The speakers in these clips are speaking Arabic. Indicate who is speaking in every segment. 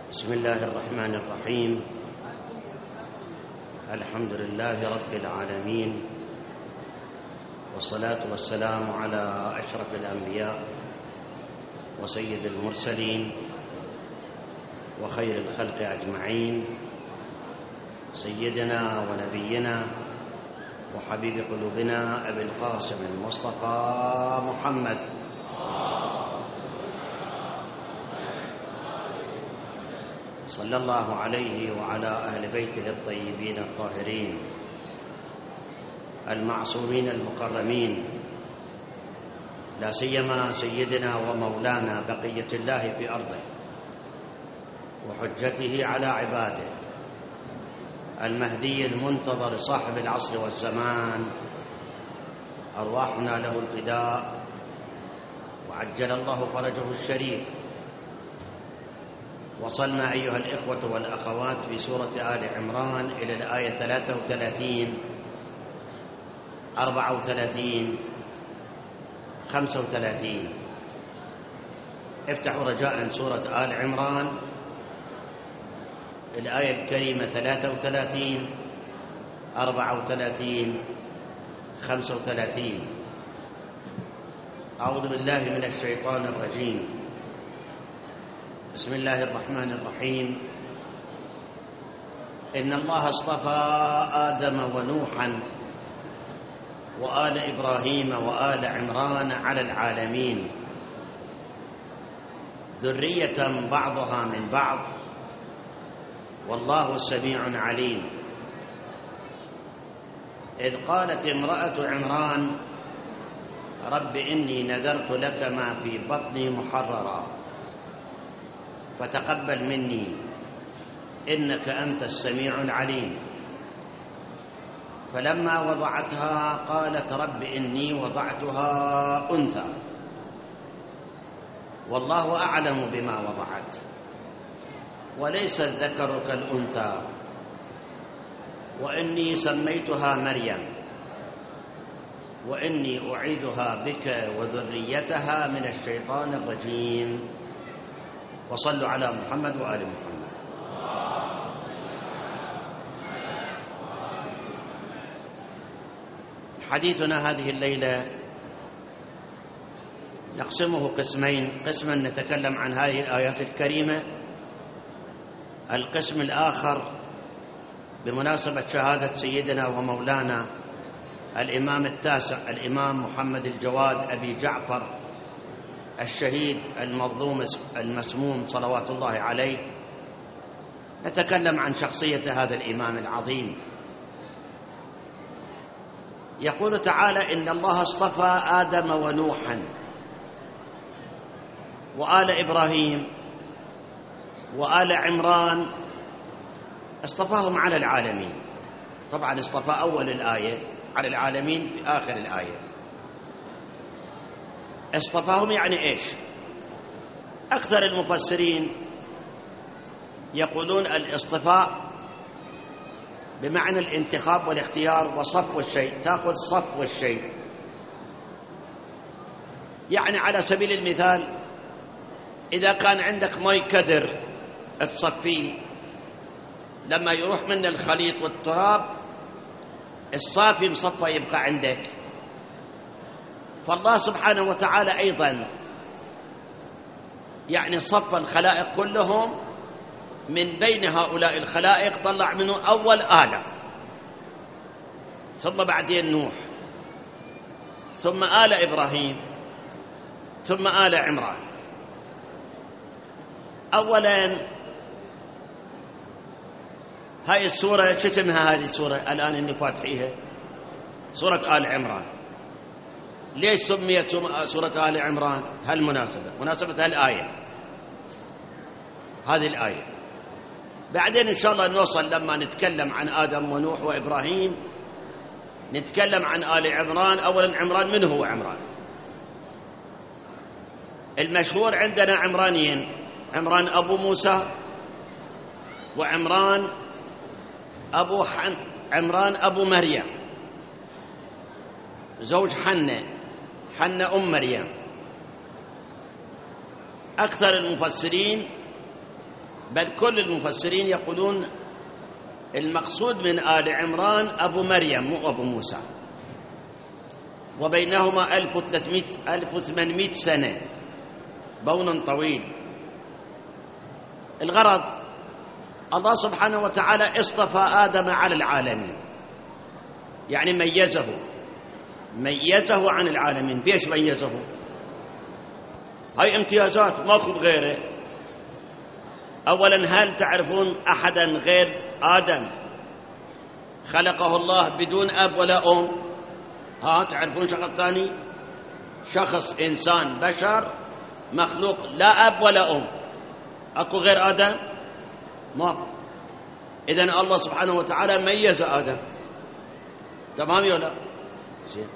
Speaker 1: بسم الله الرحمن الرحيم. الحمد لله رب العالمين، والصلاة والسلام على أشرف الأنبياء وسيد المرسلين وخير الخلق أجمعين، سيدنا ونبينا وحبيب قلوبنا أبي القاسم المصطفى محمد صلى الله عليه وعلى أهل بيته الطيبين الطاهرين المعصومين المكرمين، لا سيما سيدنا ومولانا بقية الله في أرضه وحجته على عباده، المهدي المنتظر صاحب العصر والزمان، أرواحنا له الفداء وعجل الله فرجه الشريف. وصلنا أيها الإخوة والأخوات في سورة آل عمران إلى الآية 33 34 35. افتحوا رجاء سورة آل عمران الآية الكريمة 33 34 35. أعوذ بالله من الشيطان الرجيم. بسم الله الرحمن الرحيم. إن الله اصطفى آدم ونوحا وآل إبراهيم وآل عمران على العالمين، ذرية بعضها من بعض، والله سميع عليم. إذ قالت امرأة عمران رب إني نذرت لك ما في بطني محررا فتقبل مني إنك أنت السميع العليم. فلما وضعتها قالت رب إني وضعتها أنثى والله أعلم بما وضعت وليس الذكر كالأنثى وإني سميتها مريم وإني أعيذها بك وذريتها من الشيطان الرجيم. وصلوا على محمد وآل محمد. حديثنا هذه الليلة نقسمه قسمين، قسما نتكلم عن هذه الآيات الكريمة، القسم الآخر بمناسبة شهادة سيدنا ومولانا الإمام التاسع الإمام محمد الجواد أبي جعفر الشهيد المظلوم المسموم صلوات الله عليه. نتكلم عن شخصية هذا الإمام العظيم. يقول تعالى إن الله اصطفى آدم ونوحا وآل إبراهيم وآل عمران، اصطفاهم على العالمين. طبعا اصطفى أول الآية، على العالمين في آخر الآية. اصطفاهم يعني إيش؟ أكثر المفسرين يقولون الاصطفاء بمعنى الانتخاب والاختيار وصفو الشيء، تأخذ صفو الشيء. يعني على سبيل المثال إذا كان عندك ماء كدر تصفيه، لما يروح من الخليط والتراب الصافي مصفى يبقى عندك. فالله سبحانه وتعالى أيضا يعني صف الخلائق كلهم، من بين هؤلاء الخلائق طلع منه أول آدم، ثم بعدين نوح، ثم آل إبراهيم، ثم آل عمران. أولا هاي السورة شو اسمها؟ هذه السورة الآن اللي فاتحيها سورة آل عمران. ليش سميت سورة آل عمران؟ هالمناسبة، مناسبة هالآية، هذه الآية. بعدين إن شاء الله نوصل لما نتكلم عن آدم ونوح وإبراهيم نتكلم عن آل عمران. أولا عمران، من هو عمران؟ المشهور عندنا عمرانين، عمران أبو موسى وعمران عمران أبو مريم زوج حنة أم مريم. أكثر المفسرين بل كل المفسرين يقولون المقصود من آل عمران أبو مريم مو أبو موسى، وبينهما 1800 سنة، بون طويل. الغرض الله سبحانه وتعالى اصطفى آدم على العالمين، يعني ميزه عن العالمين. بيش ميزه؟ هاي امتيازات ماكو غيره. أولا، هل تعرفون أحدا غير آدم خلقه الله بدون أب ولا أم؟ تعرفون شخص ثاني؟ شخص إنسان بشر مخلوق لا أب ولا أم، أكو غير آدم؟ ما. إذن الله سبحانه وتعالى ميز آدم. تمام ولا لا؟ زين.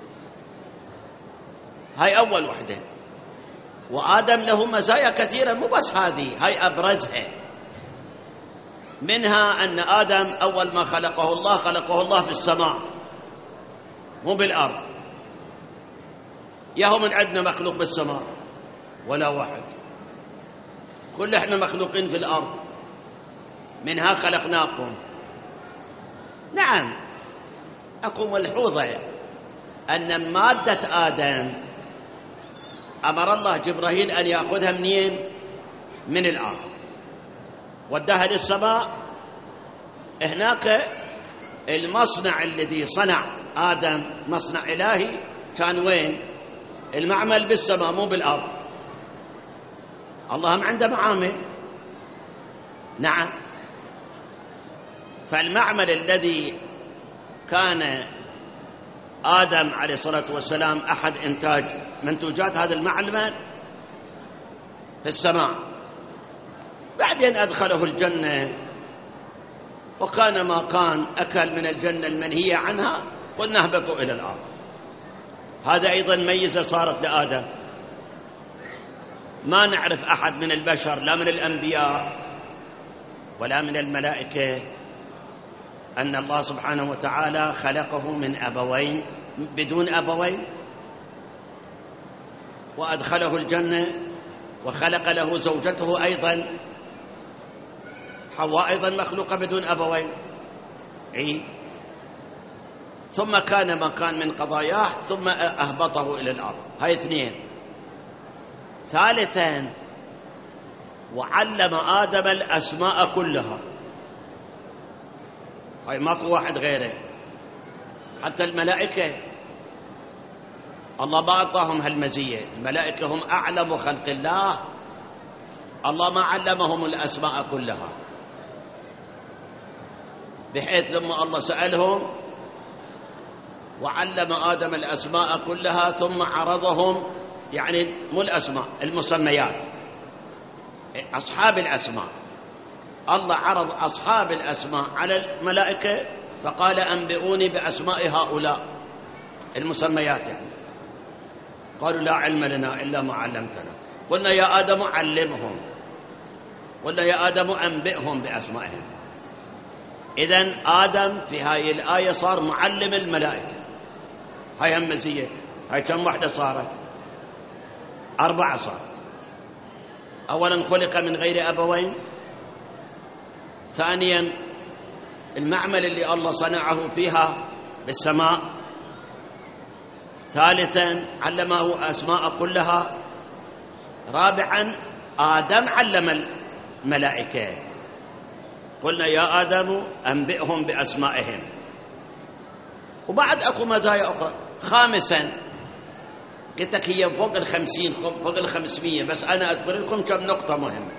Speaker 1: هاي أول وحدة. وآدم له مزايا كثيرة، مو بس هذه، هاي أبرزها. منها أن آدم أول ما خلقه الله في السماء مو بالأرض. ياهو من عندنا مخلوق بالسماء ولا واحد، كل احنا مخلوقين في الأرض، منها خلقناكم. نعم، أكو ملحوظة أن مادة آدم أمر الله جبرائيل أن يأخذها منين؟ من الأرض، وداها للسماء. هناك المصنع الذي صنع آدم مصنع إلهي كان وين؟ المعمل بالسماء مو بالأرض. الله هم عنده معامل. نعم. فالمعمل الذي كان آدم عليه الصلاة والسلام أحد إنتاج منتوجات هذا المعمل في السماء، بعدين أدخله الجنة، وكان ما كان أكل من الجنة المنهية عنها، قلنا اهبطوا إلى الأرض. هذا أيضا ميزة صارت لآدم. ما نعرف أحد من البشر، لا من الأنبياء ولا من الملائكة، أن الله سبحانه وتعالى خلقه من أبوين بدون أبوين، وأدخله الجنة، وخلق له زوجته أيضا، حواء أيضا مخلوقة بدون أبوين. ثم كان ما كان من قضاياه، ثم أهبطه إلى الأرض. هاي اثنين. ثالثا، وعلم آدم الأسماء كلها. هاي ماكو واحد غيره، حتى الملائكة الله ما أعطاهم هالمزية. الملائكة هم أعلم خلق الله، الله ما علمهم الأسماء كلها، بحيث لما الله سألهم وعلم آدم الأسماء كلها ثم عرضهم، يعني مو الأسماء، المسميات، أصحاب الأسماء. الله عرض أصحاب الأسماء على الملائكة فقال أنبئوني بأسماء هؤلاء المسميات، يعني قالوا لا علم لنا إلا ما علمتنا. قلنا يا آدم علمهم، قلنا يا آدم أنبئهم بأسمائهم. إذن آدم في هاي الآية صار معلم الملائكة. هاي هم مزية. هاي كم واحدة صارت؟ 4 صارت. أولا خلق من غير أبوين. ثانيا المعمل اللي الله صنعه فيها بالسماء. ثالثا علمه أسماء كلها. رابعا آدم علم الملائكة، قلنا يا آدم أنبئهم بأسمائهم. وبعد أكو مزايا أخرى. خامسا، قلت لك هي فوق 50 فوق 500، بس أنا أذكر لكم كم نقطة مهمة.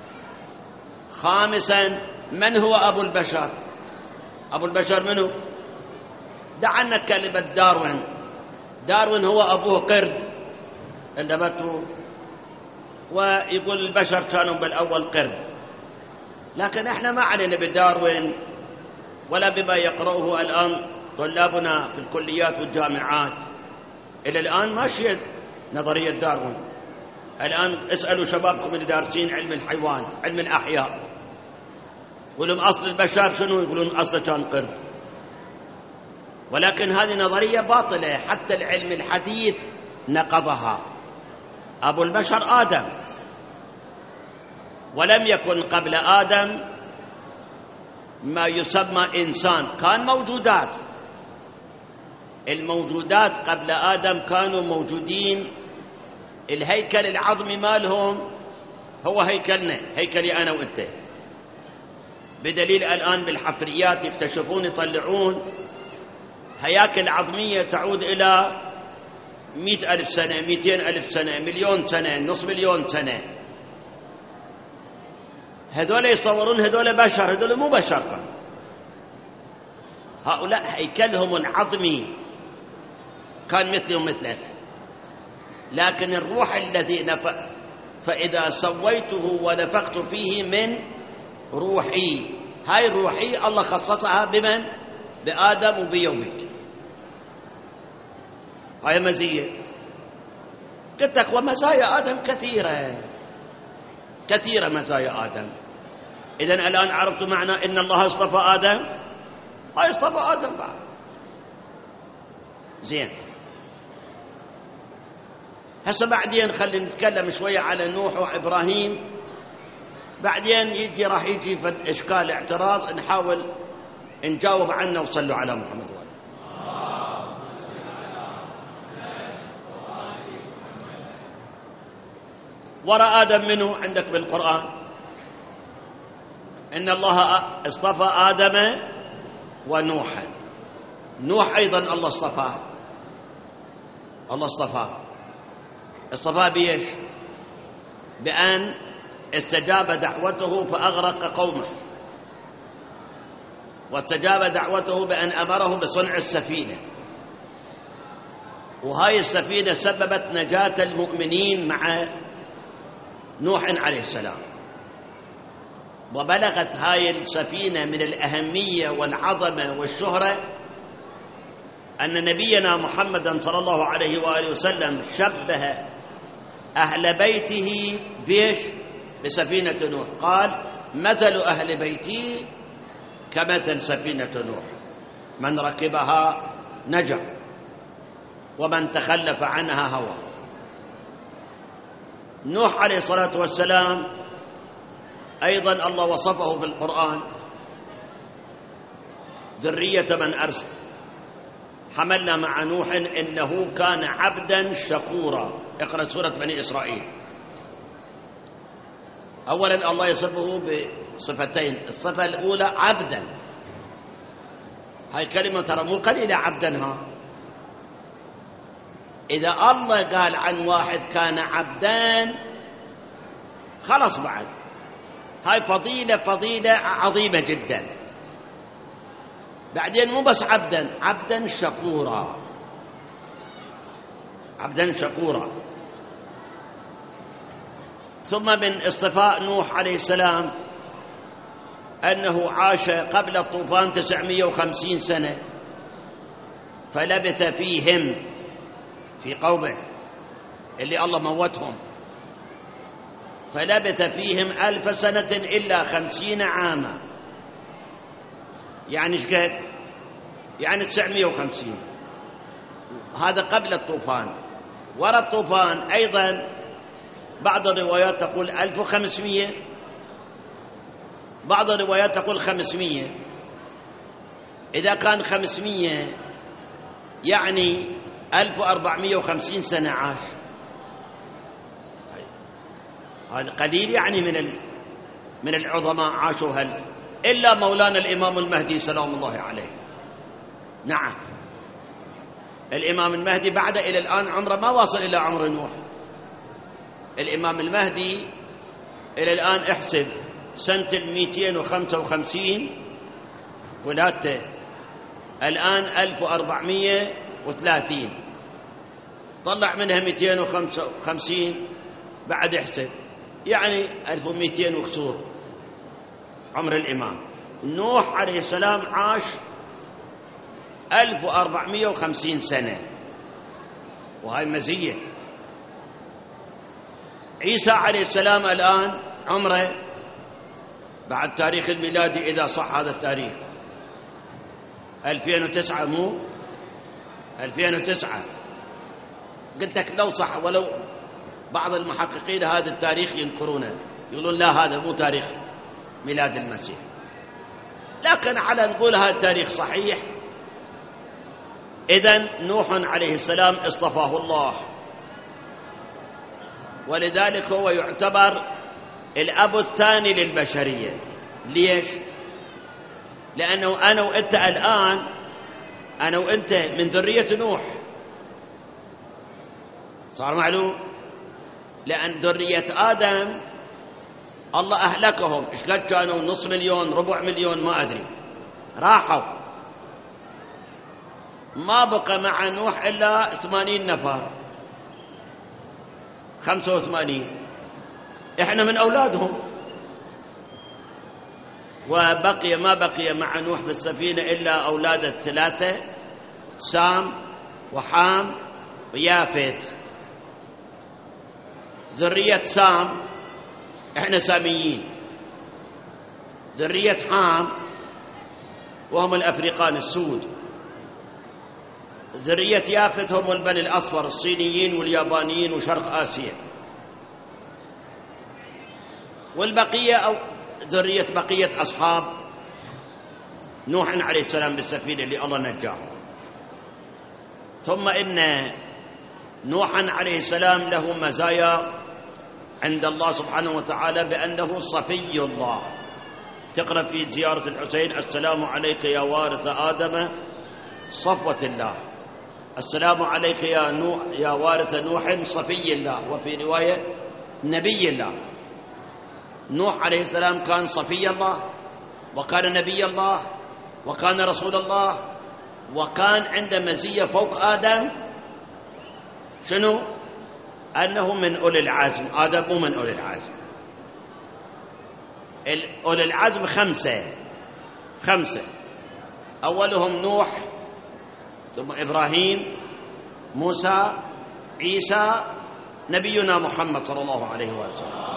Speaker 1: خامسا، من هو أبو البشر؟ أبو البشر منه؟ دعنا كلمة داروين. داروين هو أبوه قرد انتبهتوا، ويقول البشر كانوا بالأول قرد. لكن احنا ما علينا بداروين ولا بما يقرأه الآن طلابنا في الكليات والجامعات. إلى الآن ماشية نظرية داروين. الآن اسألوا شبابكم اللي دارسين علم الحيوان، علم الأحياء، يقولون أصل البشر شنو؟ يقولون أصله كان قرد. ولكن هذه نظرية باطلة، حتى العلم الحديث نقضها. أبو البشر آدم، ولم يكن قبل آدم ما يسمى إنسان، كان موجودات. الموجودات قبل آدم كانوا موجودين، الهيكل العظمي مالهم هو هيكلنا، هيكلي أنا وأنت، بدليل الآن بالحفريات يكتشفون يطلعون هياكل عظمية تعود إلى 100,000 سنة، 200,000 سنة، مليون سنة، نصف مليون سنة. هذول يصورون هذول بشر، هذول مو بشر. هؤلاء هيكلهم العظمي كان مثلهم مثلك، لكن الروح الذي نفخ، فإذا سويته ونفخت فيه من روحي، هاي روحي الله خصصها بمن؟ بآدم وبيومك. هاي مزية. قلت لك ومزايا آدم كثيرة كثيرة، مزايا آدم. إذن الآن عرفت معنى إن الله اصطفى آدم، هاي اصطفى آدم بعد. زين، هسه بعدين خلينا نتكلم شوية على نوح وإبراهيم، بعدين يجي راح يجي في إشكال اعتراض نحاول نجاوب عنه. وصلوا على محمد وآله. وراء آدم منه عندك بالقرآن إن الله اصطفى آدم ونوحا. نوح أيضا الله اصطفاه، الله اصطفاه بيش؟ بأن استجاب دعوته فأغرق قومه، واستجاب دعوته بأن أمره بصنع السفينة، وهاي السفينة سببت نجاة المؤمنين مع نوح عليه السلام. وبلغت هاي السفينة من الأهمية والعظمة والشهرة أن نبينا محمدا صلى الله عليه وآله وسلم شبه أهل بيته بيش؟ بسفينة نوح. قال مثل أهل بيتي كمثل سفينة نوح، من ركبها نجا ومن تخلف عنها هوى. نوح عليه الصلاة والسلام أيضا الله وصفه في القرآن ذرية من أرسل، حملنا مع نوح إنه كان عبدا شكورا. اقرأ سورة بني إسرائيل. أولا الله يصفه بصفتين، الصفة الأولى عبدا، هاي كلمة ترى مو قليلة عبدا. ها إذا الله قال عن واحد كان عبدان خلص بعد، هاي فضيلة عظيمة جدا. بعدين مو بس عبدا، عبدا شكورا، عبدا شكورا. ثم من اصطفاء نوح عليه السلام أنه عاش قبل الطوفان 950 سنة، فلبث فيهم، في قومه اللي الله موتهم، فلبث فيهم 1000 سنة إلا 50 عاما. يعني ايش قد؟ يعني 950. هذا قبل الطوفان. وراء الطوفان أيضا بعض الروايات تقول 1500، بعض الروايات تقول 500. إذا كان 500 يعني 1450 سنة عاش. هذا قليل يعني من العظماء عاشوا هل إلا مولانا الإمام المهدي سلام الله عليه. نعم، الإمام المهدي بعد إلى الآن عمره ما واصل إلى عمر نوح. الإمام المهدي إلى الآن احسب سنة 255 ولادته، الآن 1430، طلع منها 255 بعد احسب، يعني 1200 وكسور عمر الإمام. نوح عليه السلام عاش 1450 سنة، وهي مزية. عيسى عليه السلام الآن عمره بعد تاريخ الميلادي إذا صح هذا التاريخ 2009، مو 2009. قلت لك لو صح، ولو بعض المحققين هذا التاريخ ينكرونه، يقولون لا هذا مو تاريخ ميلاد المسيح، لكن على نقول هذا التاريخ صحيح. إذن نوح عليه السلام اصطفاه الله، ولذلك هو يعتبر الأب الثاني للبشرية. ليش؟ لأنه أنا وأنت الآن، أنا وأنت من ذرية نوح، صار معلوم؟ لأن ذرية آدم الله أهلكهم، إيش قد كانوا؟ 500,000 400,000 ما أدري، راحوا، ما بقى مع نوح إلا 80 نفر 85، إحنا من أولادهم. وبقي ما بقي مع نوح بالسفينة إلا أولاد الثلاثة، سام وحام ويافث. ذرية سام إحنا ساميين، ذرية حام وهم الأفريقان السود، ذرية يافث هم البني الأصفر الصينيين واليابانيين وشرق آسيا، والبقية أو ذرية بقية أصحاب نوح عليه السلام بالسفينة اللي الله نجاهم. ثم إن نوح عليه السلام له مزايا عند الله سبحانه وتعالى بأنه صفي الله. تقرأ في زيارة الحسين: السلام عليك يا وارث آدم صفوة الله، السلام عليك يا وارث نوح صفي الله، وفي رواية نبي الله. نوح عليه السلام كان صفي الله، وكان نبي الله، وكان رسول الله، وكان عنده مزية فوق آدم. شنو؟ أنه من أولي العزم. آدم مو من أولي العزم. أولي العزم خمسة، أولهم نوح، ثم إبراهيم، موسى، عيسى، نبينا محمد صلى الله عليه وسلم.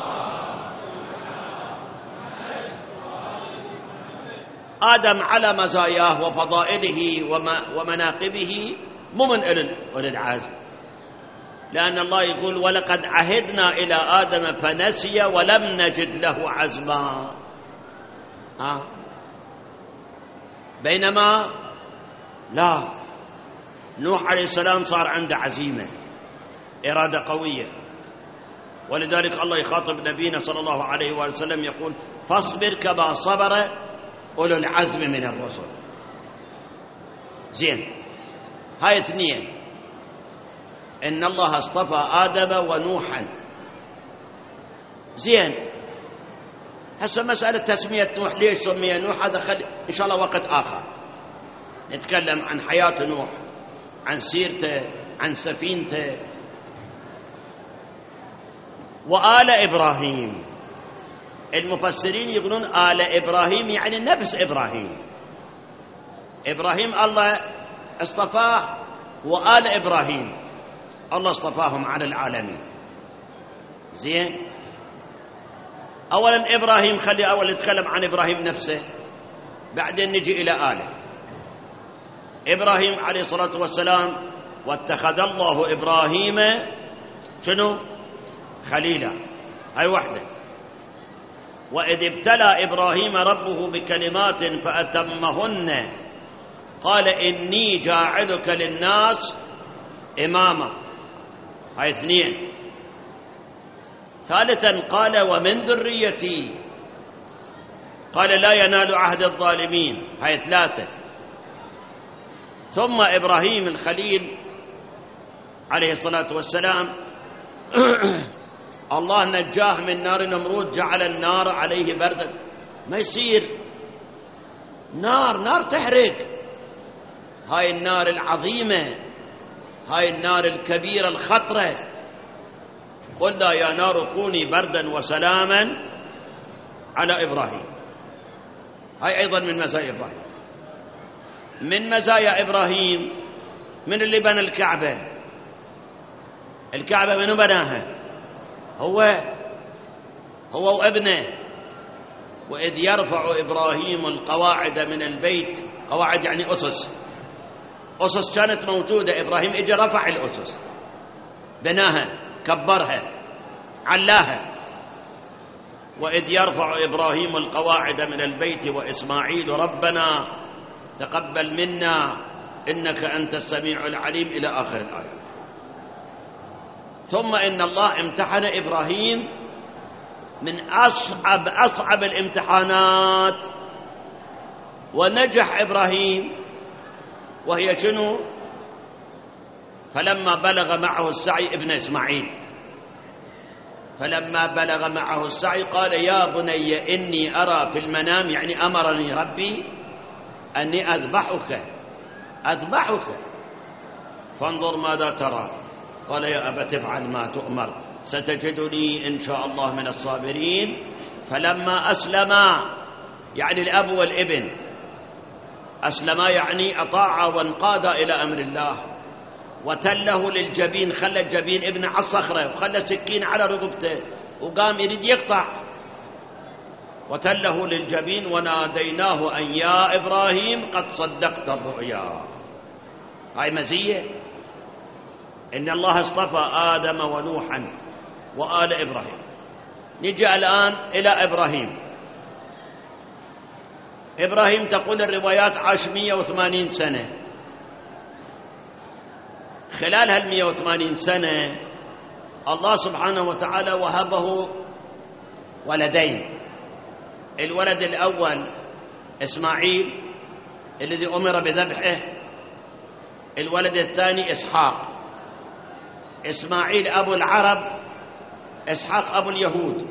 Speaker 1: آدم على مزاياه وفضائله ومناقبه مو من أولي العزم، لأن الله يقول: ولقد عهدنا إلى آدم فنسي ولم نجد له عزما. بينما لا، نوح عليه السلام صار عنده عزيمة، إرادة قوية، ولذلك الله يخاطب نبينا صلى الله عليه وسلم يقول: فاصبر كما صبر أولو العزم من الرسل. زين، هاي اثنين، إن الله اصطفى آدم ونوحا. زين، هسه مسألة تسمية نوح، ليش سمي نوح؟ هذا إن شاء الله وقت آخر نتكلم عن حياة نوح، عن سيرته، عن سفينته. وآل إبراهيم، المفسرين يقولون آل إبراهيم يعني نفس إبراهيم. إبراهيم الله اصطفاه، وآل إبراهيم الله اصطفاهم على العالمين. زين، أولا إبراهيم، خلي أول نتكلم عن إبراهيم نفسه، بعدين نجي إلى آله. إبراهيم عليه الصلاة والسلام: واتخذ الله إبراهيم شنو؟ خليلا. هاي وحده. وإذ ابتلى إبراهيم ربه بكلمات فأتمهن قال إني جاعلك للناس إماما. هاي اثنين. ثالثا قال: ومن ذريتي، قال: لا ينال عهد الظالمين. هاي ثلاثة. ثم إبراهيم الخليل عليه الصلاة والسلام الله نجاه من نار نمرود، جعل النار عليه بردا. ما يصير نار تحرق. هاي النار العظيمة، هاي النار الكبيرة الخطرة. قلنا يا نار كوني بردا وسلاما على إبراهيم. هاي أيضا من مزايا إبراهيم. من مزايا إبراهيم، من اللي بنى الكعبة؟ الكعبة منو بناها؟ هو وابنه. وإذ يرفع إبراهيم القواعد من البيت. قواعد يعني أسس كانت موجودة، إبراهيم إجا رفع الأسس، بناها، كبرها، علاها. وإذ يرفع إبراهيم القواعد من البيت وإسماعيل ربنا تقبل منا إنك أنت السميع العليم إلى آخر الآية. ثم إن الله امتحن إبراهيم من أصعب الامتحانات، ونجح إبراهيم، وهي شنو؟ فلما بلغ معه السعي ابن إسماعيل، فلما بلغ معه السعي قال يا بني إني أرى في المنام، يعني أمرني ربي أني أذبحك فانظر ماذا ترى. قال يا أبت افعل ما تؤمر ستجدني إن شاء الله من الصابرين. فلما أسلما، يعني الأب والابن، أسلما يعني أطاعا وانقادا إلى أمر الله، وتله للجبين، خلى الجبين ابن على الصخرة وخلى سكين على رقبته وقام يريد يقطع، وتله للجبين وناديناه أن يا إبراهيم قد صدقت الرؤيا. هاي مزية، إن الله اصطفى آدم ونوحا وآل إبراهيم. نجي الآن إلى إبراهيم تقول الروايات عاش 180 سنة. خلال هال 180 سنة الله سبحانه وتعالى وهبه ولدين، الولد الأول إسماعيل الذي أمر بذبحه، الولد الثاني إسحاق. إسماعيل أبو العرب، إسحاق أبو اليهود.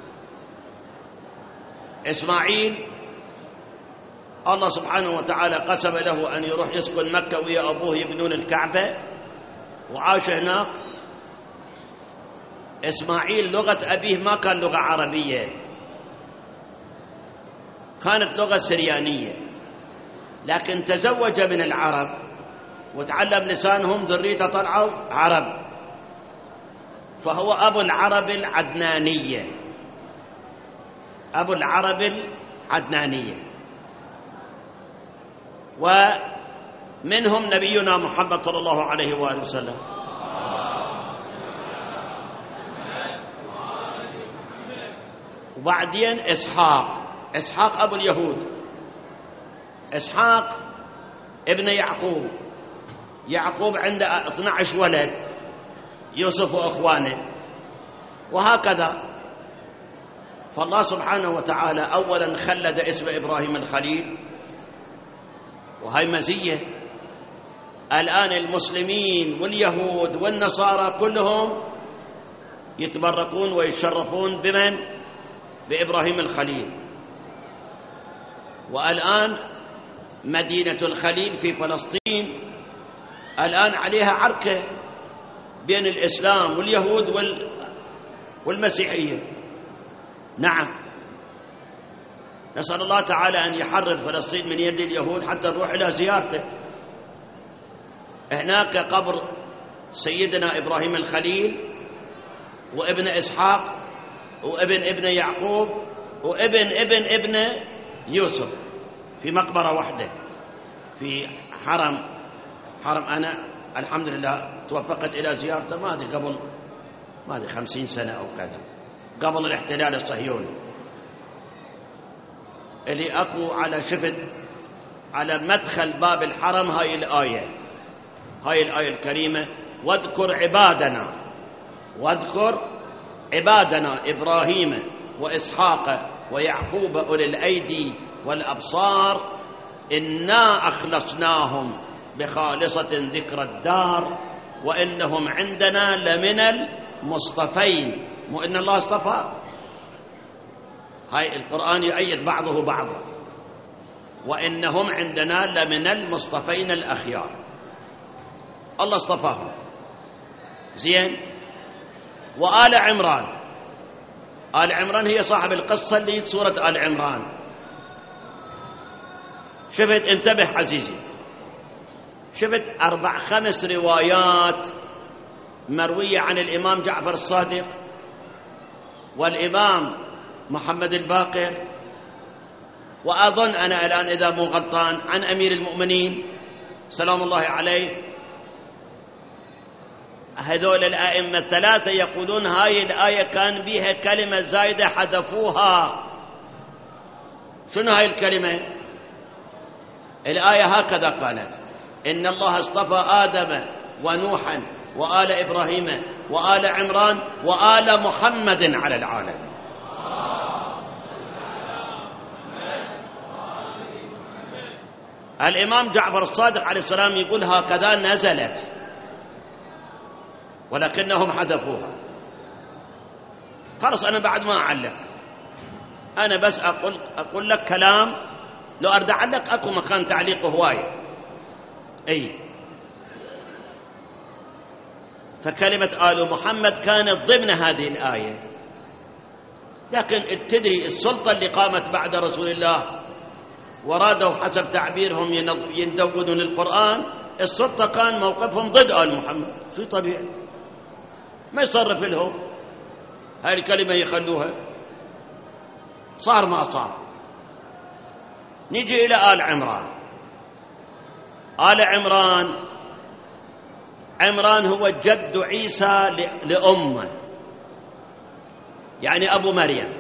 Speaker 1: إسماعيل الله سبحانه وتعالى قسم له أن يروح يسكن مكة ويا أبوه يبنون الكعبة، وعاش هناك. إسماعيل لغة أبيه ما كان لغة عربية، كانت لغة سريانية، لكن تزوج من العرب وتعلم لسانهم، ذريته طلعوا عرب، فهو أبو العرب العدنانية، أبو العرب العدنانية. ومنهم نبينا محمد صلى الله عليه وآله وسلم. وبعدين إسحاق أبو اليهود، إسحاق ابن يعقوب عنده 12 ولد، يوسف وأخوانه، وهكذا. فالله سبحانه وتعالى أولا خلد اسم إبراهيم الخليل، وهي مزية. الآن المسلمين واليهود والنصارى كلهم يتبركون ويتشرفون بمن؟ بإبراهيم الخليل. والآن مدينة الخليل في فلسطين الآن عليها عركة بين الإسلام واليهود والمسيحية. نعم، نسأل الله تعالى أن يحرر فلسطين من يد اليهود حتى نروح إلى زيارته. هناك قبر سيدنا إبراهيم الخليل وابن إسحاق وابن يعقوب وابن يوسف في مقبرة واحدة في حرم. أنا الحمد لله توفقت إلى زيارته، ما أدري قبل 50 سنة أو كذا، قبل الاحتلال الصهيوني. اللي أكو على شفت على مدخل باب الحرم هاي الآية الكريمة: واذكر عبادنا إبراهيم وإسحاق ويعقوب أولي الأيدي والأبصار إنا أخلصناهم بخالصة ذكر الدار وإنهم عندنا لمن المصطفين. مو إن الله اصطفى، هاي القرآن يؤيد بعضه بعضا. وإنهم عندنا لمن المصطفين الأخيار، الله اصطفاهم. زين. وآل عمران هي صاحب القصة اللي سورة آل عمران. شفت، انتبه عزيزي، شفت 4-5 روايات مروية عن الإمام جعفر الصادق والإمام محمد الباقر، وأظن أنا الآن إذا مو غلطان عن أمير المؤمنين سلام الله عليه هذول الأئمة الثلاثة يقولون هاي الآية كان بها كلمة زايدة حذفوها. شنو هاي الكلمة؟ الآية هكذا قالت: إن الله اصطفى آدم ونوحا وآل إبراهيم وآل عمران وآل محمد على العالم. الإمام جعفر الصادق عليه السلام يقول هكذا نزلت، ولكنهم حذفوها. خلص أنا بعد ما أعلق، أنا بس أقول لك كلام، لو أرد أعلق أكو مكان تعليق هواية. أي فكلمة آل محمد كانت ضمن هذه الآية، لكن تدري السلطة اللي قامت بعد رسول الله ورادوا حسب تعبيرهم يندونون القرآن، السلطة كان موقفهم ضد آل محمد. شيء طبيعي، ما يصرف لهم هاي الكلمة يخلوها، صار ما صار. نيجي إلى آل عمران. آل عمران، عمران هو جد عيسى لأمه، يعني أبو مريم،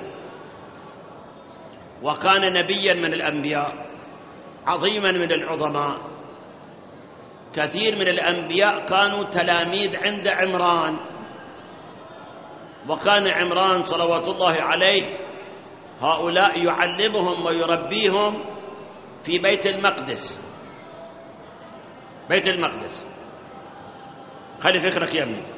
Speaker 1: وكان نبيا من الأنبياء، عظيما من العظماء. كثير من الأنبياء كانوا تلاميذ عند عمران، وكان عمران صلوات الله عليه هؤلاء يعلمهم ويربيهم في بيت المقدس. بيت المقدس، خلي فكرك يا ابني.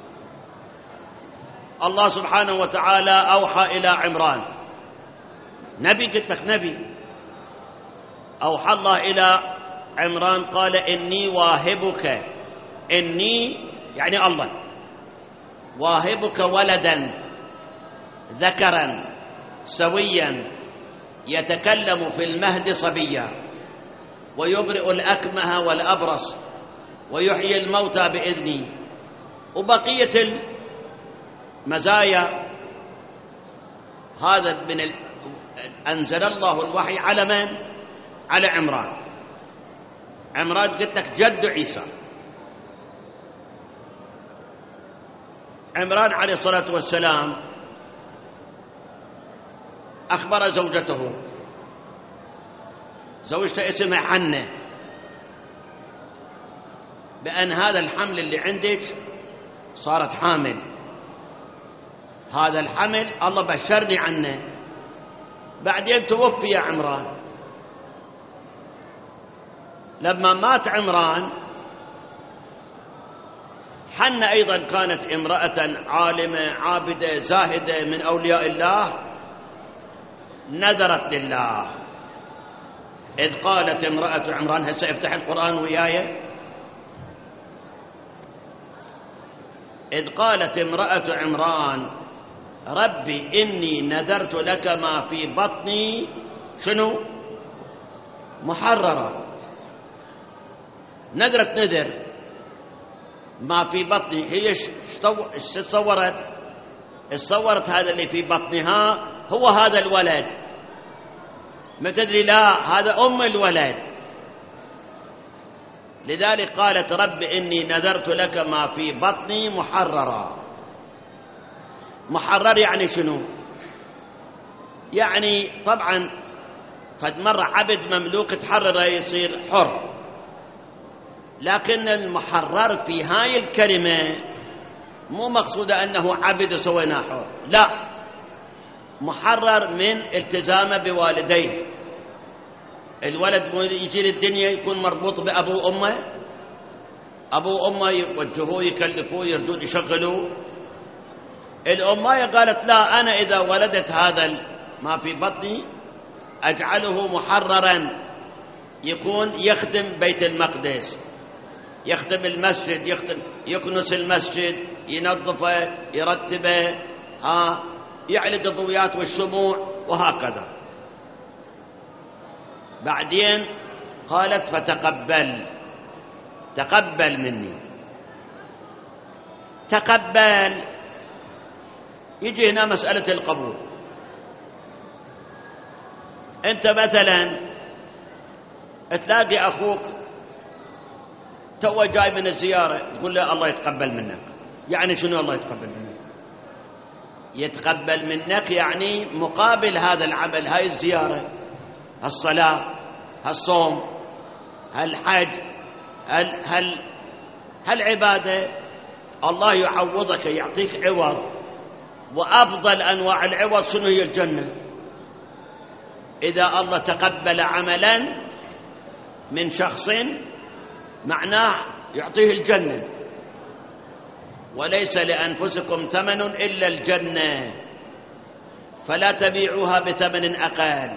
Speaker 1: الله سبحانه وتعالى أوحى إلى عمران، نبي، قلت لك نبي، أوحى الله إلى عمران قال: إني واهبك، إني يعني الله، واهبك ولدا ذكرا سويا يتكلم في المهد صبيا ويبرئ الأكمه والأبرص ويحيي الموتى بإذني، وبقية المزايا. هذا من أنزل الله الوحي على من؟ على عمران. عمران قلت لك جد عيسى. عمران عليه الصلاة والسلام أخبر زوجته اسمها حنة بأن هذا الحمل اللي عندك صارت حامل، هذا الحمل الله بشرني عنه. بعدين توفي يا عمران. لما مات عمران، حنة أيضا كانت امرأة عالمة عابدة زاهدة من أولياء الله، نذرت لله. إذ قالت امرأة عمران، هسه افتح القرآن وياي. إذ قالت امرأة عمران: ربي إني نذرت لك ما في بطني شنو؟ محررة. نذرت نذر ما في بطني. هي صورت هذا اللي في بطنها هو هذا الولد، ما تدري، لا، هذا أم الولد. لذلك قالت: رب إني نذرت لك ما في بطني محررا. محرر يعني شنو؟ يعني طبعا قد مر عبد مملوك تحرر يصير حر، لكن المحرر في هاي الكلمة مو مقصودة أنه عبد سويناه حر، لا، محرر من التزامه بوالديه. الولد يجي للدنيا يكون مربوط بأبوه وأمه، أبوه وأمه يوجهوه يكلفوه يردون يشغلوه. الأماية قالت: لا، أنا إذا ولدت هذا ما في بطني أجعله محررا، يكون يخدم بيت المقدس، يخدم المسجد، يكنس المسجد، ينظفه، يرتبه، يعلق الضويات والشموع وهكذا. بعدين قالت: تقبل مني. تقبل، يجي هنا مسألة القبول. أنت مثلا تلاقي أخوك تو جاي من الزيارة، تقول له الله يتقبل منك، يعني شنو الله يتقبل منك؟ يتقبل منك يعني مقابل هذا العمل، هاي الزيارة، الصلاة، الصوم، الحج، هالعبادة، الله يعوضك، يعطيك عوض. وأفضل أنواع العوض شنو هي؟ الجنة. إذا الله تقبل عملا من شخص معناه يعطيه الجنة. وليس لأنفسكم ثمن إلا الجنة فلا تبيعوها بثمن أقل.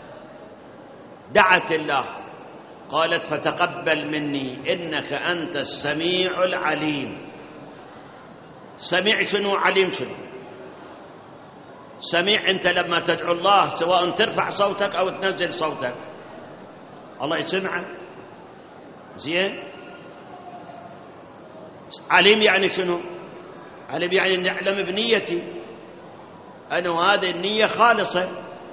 Speaker 1: دعت الله قالت فتقبل مني إنك أنت السميع العليم. سميع شنو؟ عليم شنو؟ سميع أنت لما تدعو الله سواء ترفع صوتك أو تنزل صوتك الله يسمعك. زين. عليم يعني شنو؟ عليم يعني نعلم بنيتي أنا وهذه النية خالصة،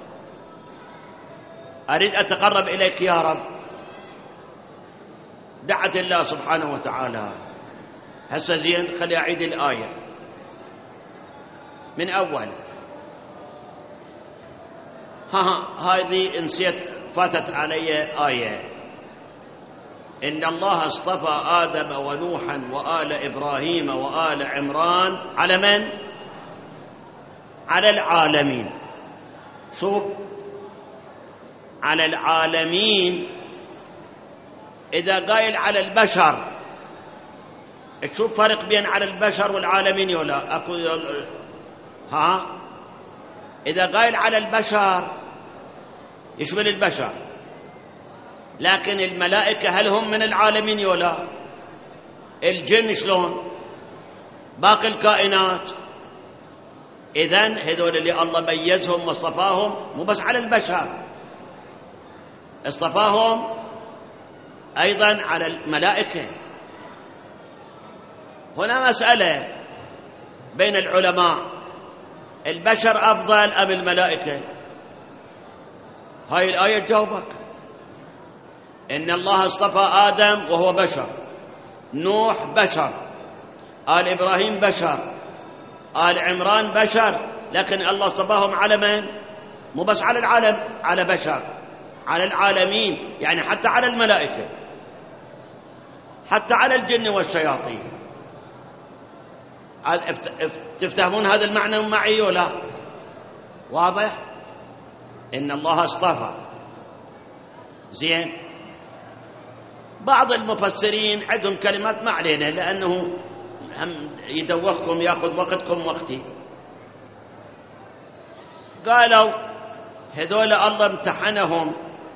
Speaker 1: أريد أتقرب إليك يا رب. دعت الله سبحانه وتعالى. هسه زين خلي أعيد الآية من أول. هذه نسيت فاتت علي آية. إن الله اصطفى آدم ونوحا وآل إبراهيم وآل عمران على من؟ على العالمين. شوف، على العالمين. إذا قايل على البشر تشوف فرق بين على البشر والعالمين ولا أكو؟ إذا قايل على البشر يشمل البشر، لكن الملائكة هل هم من العالمين ولا؟ الجن شلون؟ باقي الكائنات. إذن هذول اللي الله ميزهم واصطفاهم مو بس على البشر، اصطفاهم أيضا على الملائكة. هنا مسألة بين العلماء، البشر أفضل أم الملائكة؟ هاي الآية تجاوبك. إن الله اصطفى آدم وهو بشر، نوح بشر، آل إبراهيم بشر، آل عمران بشر، لكن الله اصطفاهم على من؟ مو بس على العالم، على بشر، على العالمين، يعني حتى على الملائكة، حتى على الجن والشياطين. تفتهمون هذا المعنى معي ولا؟ واضح؟ إن الله اصطفى. زين. بعض المفسرين عندهم كلمات ما علينا لأنه هم يدوخكم يأخذ وقتكم وقتي. قالوا هذول الله امتحنهم،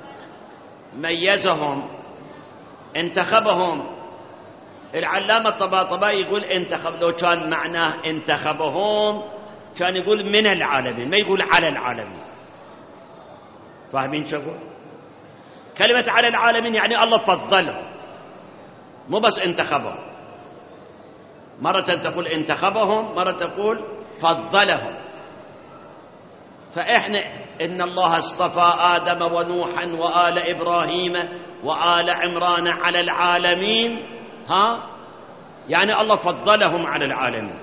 Speaker 1: ميزهم، انتخبهم. العلامة الطباطبائي يقول انتخب، لو كان معناه انتخبهم كان يقول من العالمين، ما يقول على العالمين. فاهمين شو أقول؟ كلمة على العالمين يعني الله فضلهم، مو بس انتخبهم. مرة تقول انتخبهم، مرة تقول فضلهم. فإحنا إن الله اصطفى آدم ونوحا وآل إبراهيم وآل عمران على العالمين، يعني الله فضلهم على العالمين.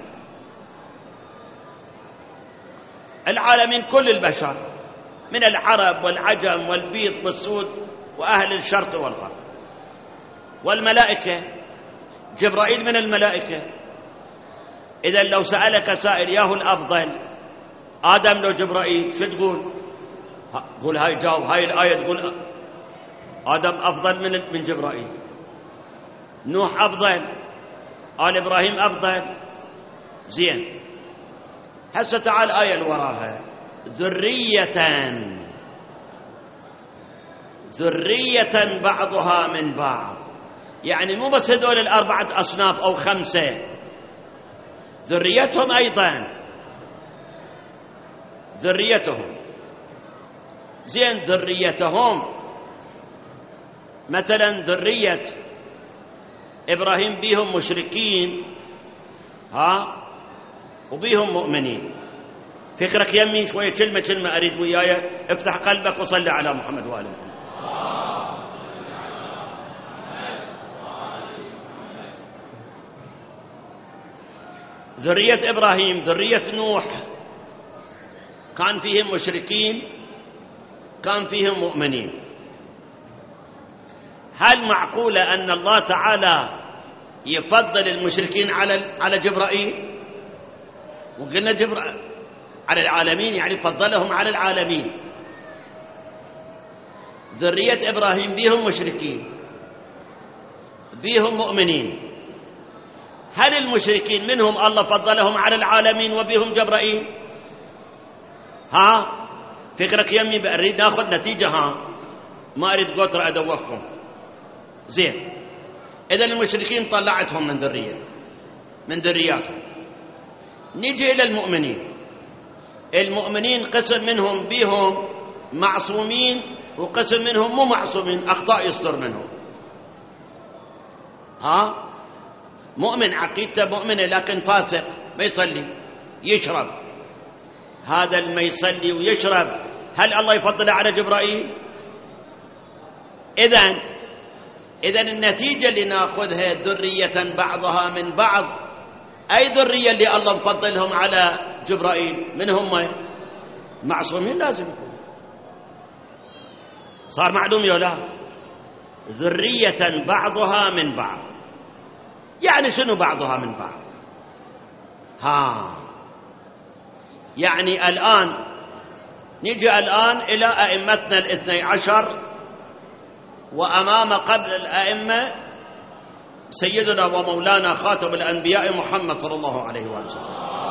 Speaker 1: العالمين كل البشر، من العرب والعجم والبيض والسود وأهل الشرق والغرب. والملائكة، جبرائيل من الملائكة. إذن لو سألك سائل ياهو الأفضل آدم لو جبرائيل شو تقول؟ قول هاي، جاوب هاي الآية تقول آدم أفضل من جبرائيل، نوح أفضل، آل إبراهيم أفضل. زين. هسه تعال آية اللي وراها، ذرية بعضها من بعض، يعني مو بس هذول الأربعة أصناف أو خمسة، ذريتهم أيضا، ذريتهم. زين. ذريتهم مثلا ذرية إبراهيم بيهم مشركين وبيهم مؤمنين. فكرك يمي شوية كلمة أريد وياي، افتح قلبك وصلي على محمد وآله محمد. ذرية إبراهيم ذرية نوح كان فيهم مشركين كان فيهم مؤمنين. هل معقولة أن الله تعالى يفضل المشركين على جبرائيل؟ وقلنا على العالمين، يعني فضلهم على العالمين. ذرية إبراهيم بيهم مشركين بيهم مؤمنين، هل المشركين منهم الله فضلهم على العالمين وبيهم جبرائيل؟ فكرك يمي بأريد ناخذ نتيجة، ما أريد قطرة أدوخكم. زين، إذن المشركين طلعتهم من ذرياتهم. نيجي إلى المؤمنين قسم منهم بيهم معصومين وقسم منهم مو معصومين، أخطاء يصدر منهم. مؤمن عقيدته مؤمنة لكن فاسق، ما يصلي يشرب. هذا اللي ما يصلي ويشرب هل الله يفضله على جبرائيل؟ إذن النتيجة اللي ناخذها ذرية بعضها من بعض، أي ذرية اللي الله مفضلهم على جبرائيل من هم؟ معصومين لازم يكون. صار معلوم يا لا؟ ذرية بعضها من بعض، يعني شنو بعضها من بعض؟ يعني الآن نجي الآن إلى أئمتنا 12، وأمام قبل الأئمة سيدنا ومولانا خاتم الأنبياء محمد صلى الله عليه وسلم.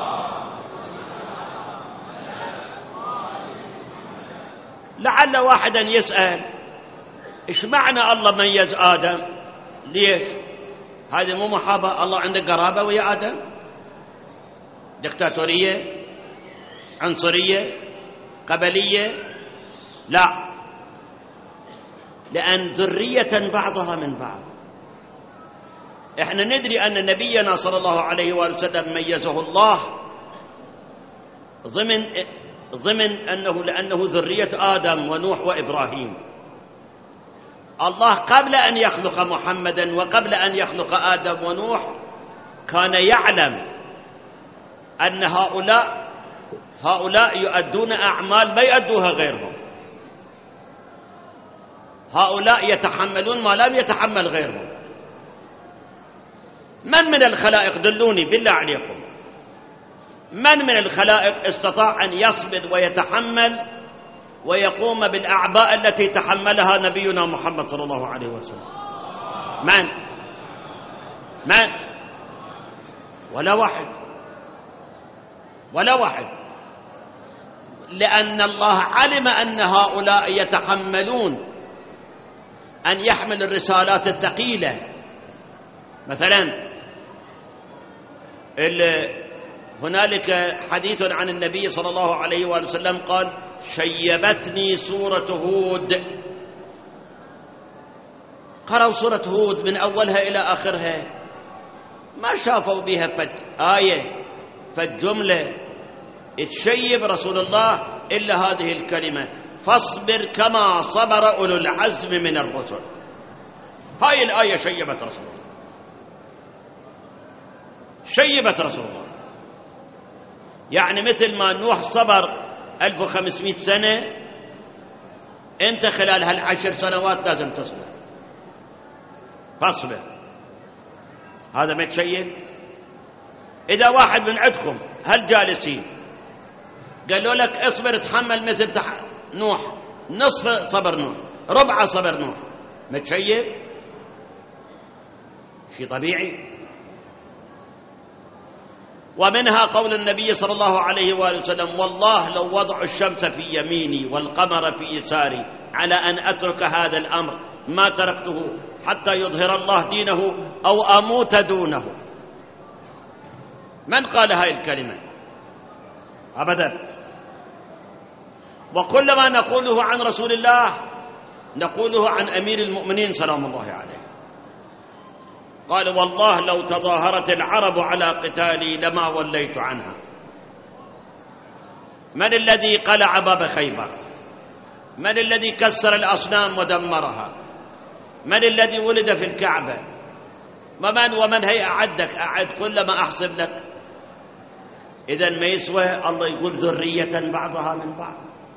Speaker 1: لعل واحدا يسأل إيش معنى الله ميز آدم؟ ليش؟ هذه مو محابة؟ الله عنده قرابة ويا آدم؟ دكتاتورية؟ عنصرية؟ قبلية؟ لا، لأن ذرية بعضها من بعض. احنا ندري أن نبينا صلى الله عليه وسلم ميزه الله ضمن أنه لأنه ذرية آدم ونوح وإبراهيم. الله قبل أن يخلق محمدا وقبل أن يخلق آدم ونوح كان يعلم أن هؤلاء يؤدون أعمال ما يؤدوها غيرهم، هؤلاء يتحملون ما لم يتحمل غيرهم. من الخلائق، دلوني بالله عليكم، من الخلائق استطاع أن يصبر ويتحمل ويقوم بالأعباء التي تحملها نبينا محمد صلى الله عليه وسلم؟ من؟ ولا واحد. لأن الله علم أن هؤلاء يتحملون أن يحمل الرسالات الثقيلة. مثلا هنالك حديث عن النبي صلى الله عليه وسلم قال: شيبتني سورة هود. قرأوا سورة هود من أولها إلى آخرها، ما شافوا بها آية فالجملة تشيب رسول الله إلا هذه الكلمة: فاصبر كما صبر أولو العزم من الرسل. هاي الآية شيبت رسول الله، شيبت رسول الله. يعني مثل ما نوح صبر 1500 سنة، أنت خلال هال10 سنوات لازم تصبر، فاصبر. هذا ما تشيب؟ إذا واحد من عندكم هالجالسين قالوا لك اصبر تحمل مثل نوح، نصف صبر نوح، ربع صبر نوح، ما تشيب؟ شيء طبيعي. ومنها قول النبي صلى الله عليه وآله وسلم: والله لو وضع الشمس في يميني والقمر في يساري على أن أترك هذا الأمر ما تركته حتى يظهر الله دينه أو أموت دونه. من قال هاي الكلمة؟ أبدا. وكل ما نقوله عن رسول الله نقوله عن أمير المؤمنين سلام الله عليه. قال: والله لو تظاهرت العرب على قتالي لما وليت عنها. من الذي قلع باب خيبر؟ من الذي كسر الأصنام ودمرها؟ من الذي ولد في الكعبة؟ ومن هي أعدك؟ أعد كل ما أحسب لك. إذن ما يسوى الله يقول ذرية بعضها من بعض.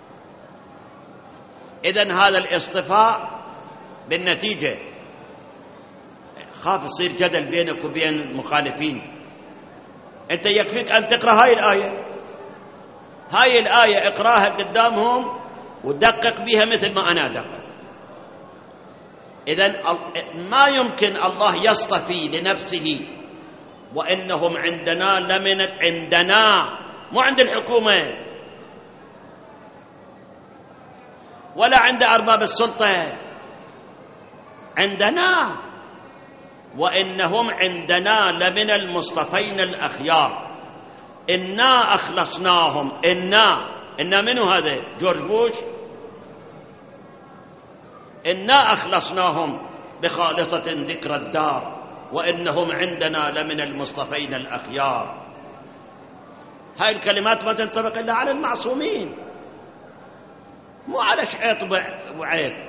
Speaker 1: إذن هذا الاصطفاء بالنتيجة خاف يصير جدل بينك وبين المخالفين. أنت يكفيك أن تقرأ هاي الآية، هاي الآية اقراها قدامهم ودقق بها مثل ما أنا أدقق. إذن ما يمكن الله يصطفي لنفسه وإنهم عندنا لمن عندنا، مو عند الحكومة ولا عند أرباب السلطة، عندنا، وإنهم عندنا لمن المصطفين الأخيار. إنا أخلصناهم، إنا منو هذا؟ جورج بوش. إنا أخلصناهم بخالصة ذكر الدار وإنهم عندنا لمن المصطفين الأخيار. هاي الكلمات ما تنطبق إلا على المعصومين، مو على شعيط وعيط.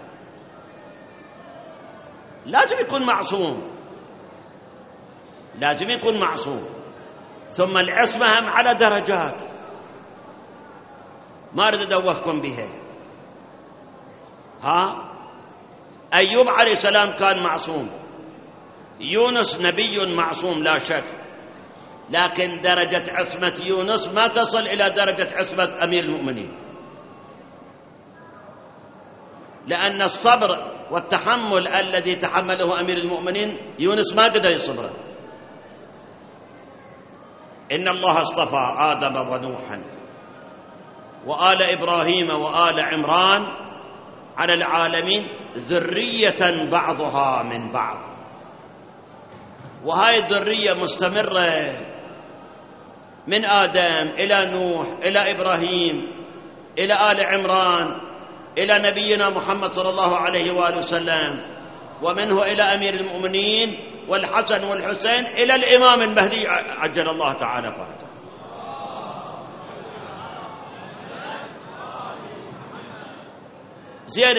Speaker 1: لازم يكون معصوم، لازم يكون معصوم. ثم العصمة هم على درجات، ما أريد أدوخكم بها. أيوب عليه السلام كان معصوم، يونس نبي معصوم لا شك، لكن درجة عصمة يونس ما تصل إلى درجة عصمة أمير المؤمنين، لأن الصبر والتحمل الذي تحمله أمير المؤمنين يونس ما قدر يصبره. إن الله اصطفى آدم ونوحا وآل إبراهيم وآل عمران على العالمين ذرية بعضها من بعض. وهاي الذرية مستمرة من آدم إلى نوح إلى إبراهيم إلى آل عمران إلى نبينا محمد صلى الله عليه وآله وسلم، ومنه إلى أمير المؤمنين والحسن والحسين إلى الإمام المهدي عجل الله تعالى فرجه. زين،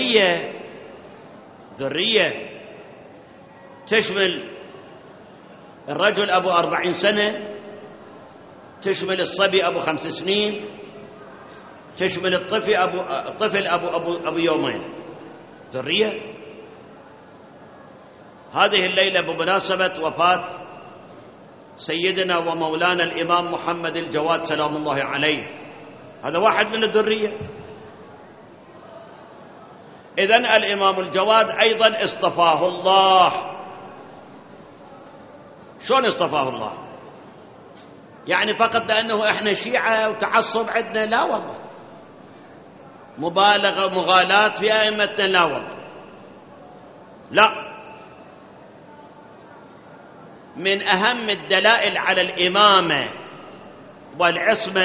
Speaker 1: ذرية تشمل الرجل أبو 40 سنة، تشمل الصبي أبو 5 سنين، تشمل الطفل أبو يومين. ذرية. هذه الليلة بمناسبة وفاة سيدنا ومولانا الإمام محمد الجواد سلام الله عليه، هذا واحد من الذرية. إذن الإمام الجواد أيضا اصطفاه الله. شلون اصطفاه الله؟ يعني فقط لأنه إحنا شيعة وتعصب عندنا؟ لا والله، مبالغة ومغالاة في أئمتنا؟ لا والله، لا. من أهم الدلائل على الإمامة والعصمة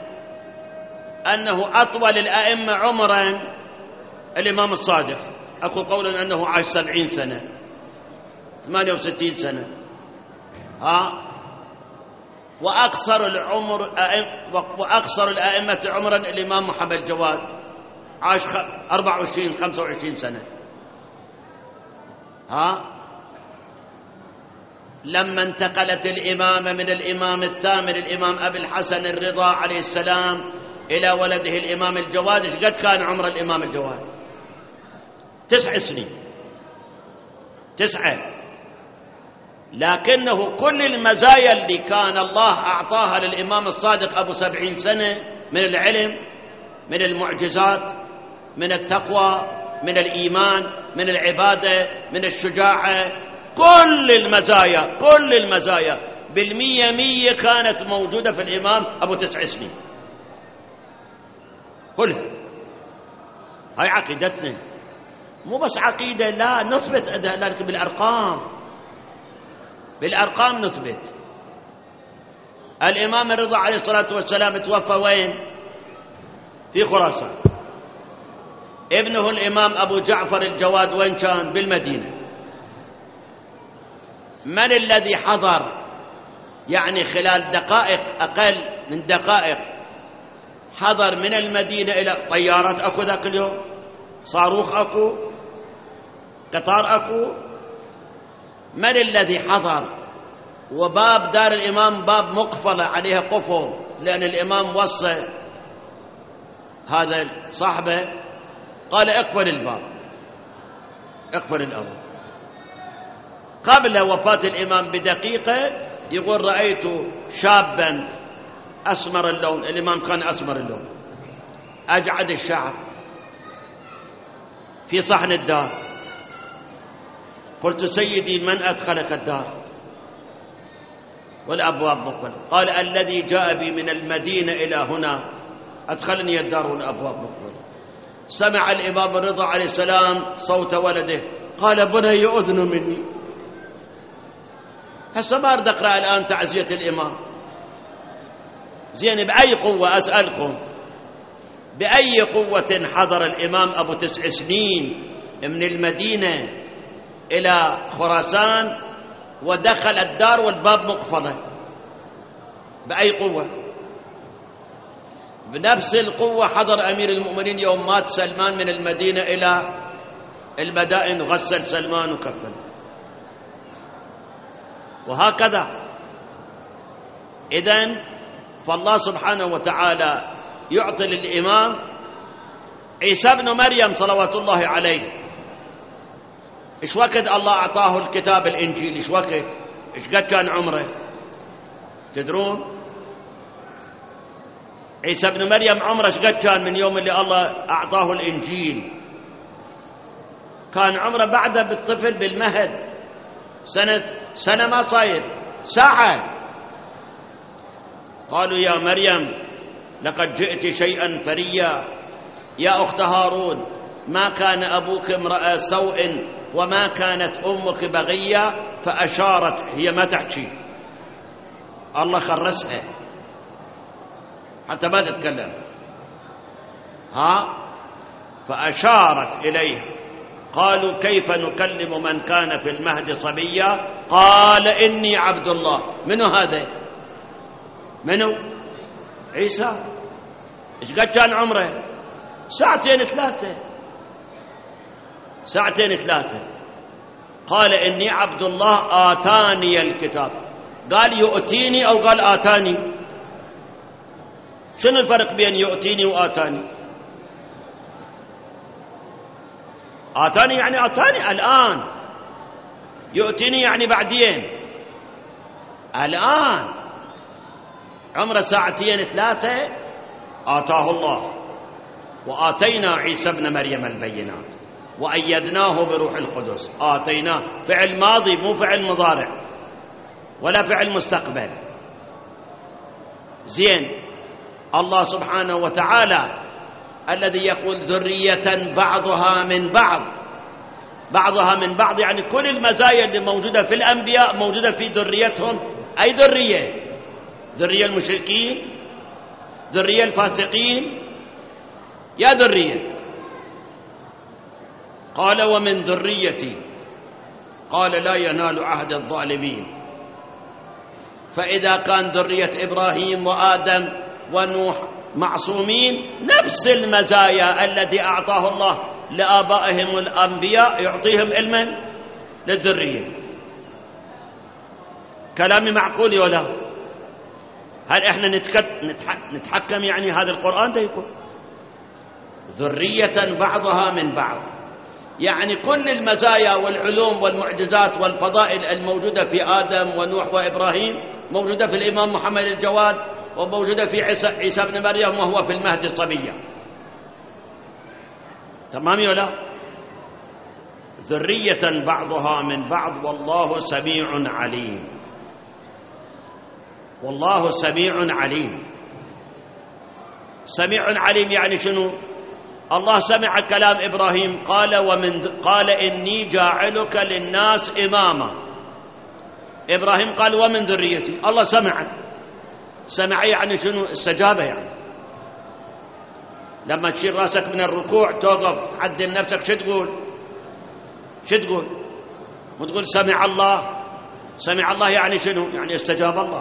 Speaker 1: أنه أطول الأئمة عمراً الإمام الصادق، أقول قولاً أنه عاش 70 سنة 68 سنة. وأقصر الأئمة عمراً الإمام محمد الجواد، عاش 24 25 سنة. لما انتقلت الإمامة من الإمام الثامن الإمام أبي الحسن الرضا عليه السلام إلى ولده الإمام الجواد، إيش قد كان عمر الإمام الجواد؟ 9 سنين، 9. لكنه كل المزايا اللي كان الله أعطاها للإمام الصادق أبو 70 سنة من العلم، من المعجزات، من التقوى، من الإيمان، من العبادة، من الشجاعة، كل المزايا بالمية 100 كانت موجودة في الإمام أبو 9 سنين كلها. هاي عقيدتنا، مو بس عقيدة، لا نثبت ذلك بالأرقام نثبت. الإمام الرضا عليه الصلاة والسلام توفى وين؟ في خراسان. ابنه الإمام أبو جعفر الجواد وين كان؟ بالمدينة. من الذي حضر؟ يعني خلال دقائق، أقل من دقائق، حضر من المدينة إلى طيارات أكو ذاك اليوم، صاروخ أكو، قطار أكو. من الذي حضر وباب دار الإمام باب مقفلة عليها قفل، لأن الإمام وصى هذا صاحبه قال اقفل الباب، اقفل الأبواب. قبل وفاة الإمام بدقيقة يقول رأيت شابا أسمر اللون، الإمام كان أسمر اللون، أجعد الشعر في صحن الدار. قلت سيدي من أدخلك الدار والأبواب مقفلة؟ قال الذي جاء بي من المدينة إلى هنا أدخلني الدار والأبواب مقفلة. سمع الإمام الرضا عليه السلام صوت ولده قال بني أذن مني. هسه ما أريد أقرأ الآن تعزية الإمام. زين، بأي قوة أسألكم، بأي قوة حضر الإمام أبو 9 سنين من المدينة إلى خراسان ودخل الدار والباب مقفلة؟ بأي قوة؟ بنفس القوة حضر أمير المؤمنين يوم مات سلمان من المدينة إلى المدائن وغسل سلمان وكفن. وهكذا. إذن فالله سبحانه وتعالى يعطي للإمام عيسى بن مريم صلوات الله عليه. إيش وقت الله أعطاه الكتاب الإنجيل؟ إيش وقت؟ إيش قد كان عمره؟ تدرون؟ عيسى بن مريم عمره إيش قد كان من يوم اللي الله أعطاه الإنجيل؟ كان عمره بعده بالطفل بالمهد سنة ما صاير ساعة. قالوا يا مريم لقد جئت شيئا فريا، يا أخت هارون ما كان أبوك امرأ سوء وما كانت أمك بغية. فأشارت، هي ما تحكي، الله خرسها حتى ما تتكلم، فأشارت إليه. قالوا كيف نكلم من كان في المهد صبيا؟ قال إني عبد الله. منو هذا؟ منو؟ عيسى. إيش قد كان عمره؟ ساعتين ثلاثة. قال إني عبد الله آتاني الكتاب. قال يؤتيني أو قال آتاني؟ شنو الفرق بين يؤتيني وآتاني؟ آتاني يعني آتاني الآن، يؤتيني يعني بعدين. الآن عمره ساعتين ثلاثة آتاه الله. وآتينا عيسى ابن مريم البينات وأيدناه بروح القدس. آتيناه فعل ماضي مو فعل مضارع ولا فعل مستقبل. زين، الله سبحانه وتعالى الذي يقول ذرية بعضها من بعض، يعني كل المزايا اللي موجودة في الأنبياء موجودة في ذريتهم. أي ذرية؟ ذرية المشركين، ذرية الفاسقين، يا ذرية. قال ومن ذريتي، قال لا ينال عهد الظالمين. فإذا كان ذرية إبراهيم وآدم ونوح معصومين، نفس المزايا التي أعطاه الله لآبائهم الأنبياء يعطيهم علما للذرية. كلامي معقول ولا؟ هل إحنا نتحكم يعني هذا القرآن ده يكون ذرية بعضها من بعض؟ يعني كل المزايا والعلوم والمعجزات والفضائل الموجودة في آدم ونوح وإبراهيم موجودة في الإمام محمد الجواد، وموجودة في عيسى بن مريم وهو في المهد صبيا. تمام ولا؟ ذرية بعضها من بعض والله سميع عليم. والله سميع عليم. سميع عليم يعني شنو؟ الله سمع كلام إبراهيم قال إني جاعلك للناس إماما. إبراهيم قال ومن ذريتي. الله سمع يعني شنو؟ استجابة. يعني لما تشيل راسك من الركوع توقف تعدل نفسك شو تقول؟ وتقول سمع الله يعني شنو؟ يعني استجاب الله.